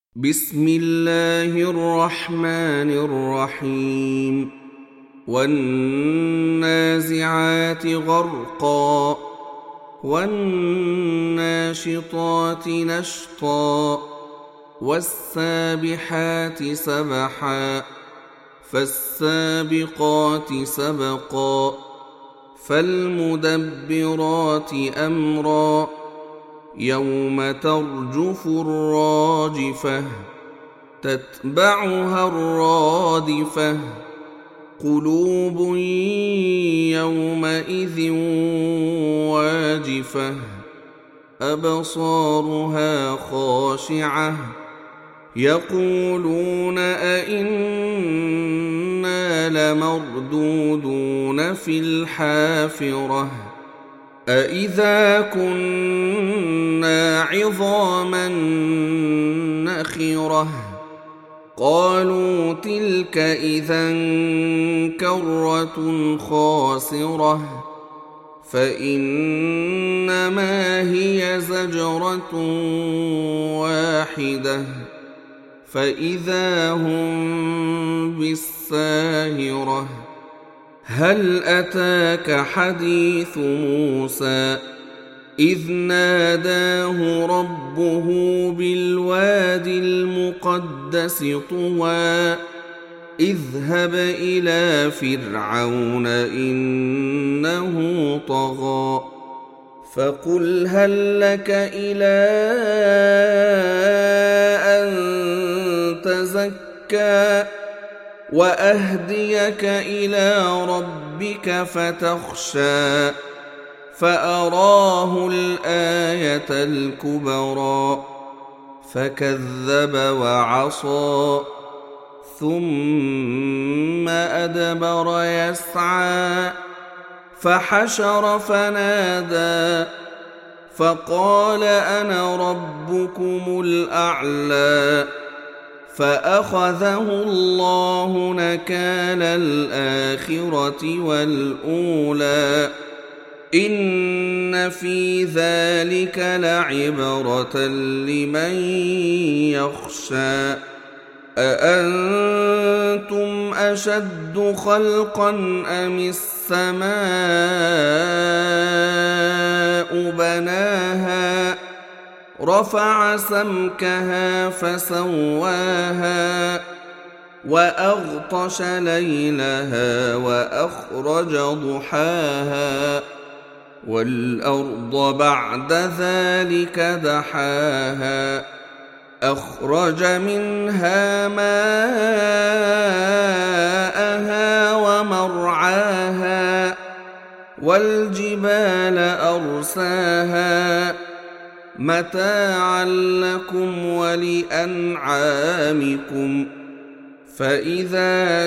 بسم الله الرحمن الرحيم والنازعات غرقا والناشطات نشطا والسابحات سبحا فالسابقات سبقا فالمدبرات أمرا يوم ترجف الراجفة تتبعها الرادفة قلوب يومئذ واجفة أبصارها خاشعة يقولون أئنا لمردودون في الحافرة أئذا كنا عظاما نخرة قالوا تلك إذا كرة خاسرة فإنما هي زجرة واحدة فإذا هم بالساهرة هل أتاك حديث موسى إذ ناداه ربه بالوادي المقدس طوى اذهب إلى فرعون إنه طغى فقل هل لك إلى أن تزكى وأهديك إلى ربك فتخشى فأراه الآية الكبرى فكذب وعصى ثم أدبر يسعى فحشر فنادى فقال أنا ربكم الأعلى فأخذه الله نكال الآخرة والأولى إن في ذلك لعبرة لمن يخشى أأنتم أشد خلقا أم السماء بناها رفع سمكها فسواها وأغطش ليلها وأخرج ضحاها والأرض بعد ذلك دحاها أخرج منها ماءها ومرعاها والجبال أرساها متاعا لكم ولأنعامكم فإذا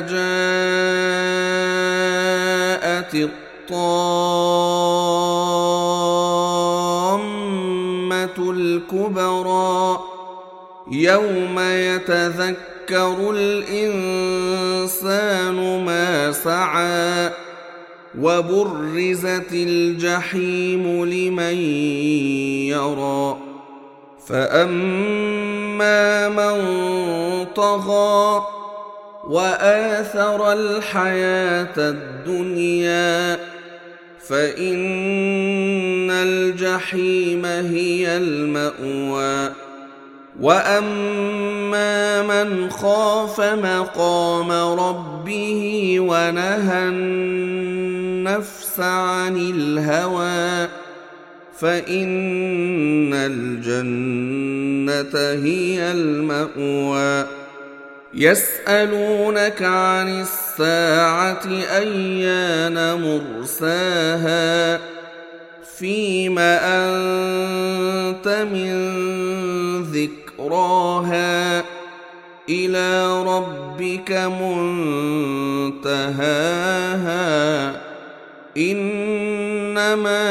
جاءت الطامة الكبرى يوم يتذكر الإنسان ما سعى وبرزت الجحيم لمن يرى فأما من طغى وآثر الحياة الدنيا فإن الجحيم هي المأوى وأما من خاف مقام ربه ونهى النفس عن الهوى فإن الجنة هي المأوى يسألونك عن الساعة أيان مرساها فيم أنت من ذكراها إلى ربك منتهاها إنما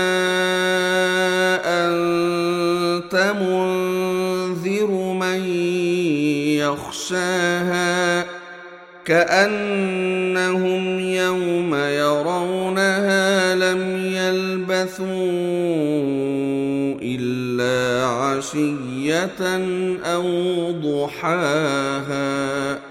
أنت منذر من يخشاها كأنهم يوم يرونها لم يلبثوا إلا عشية أو ضحاها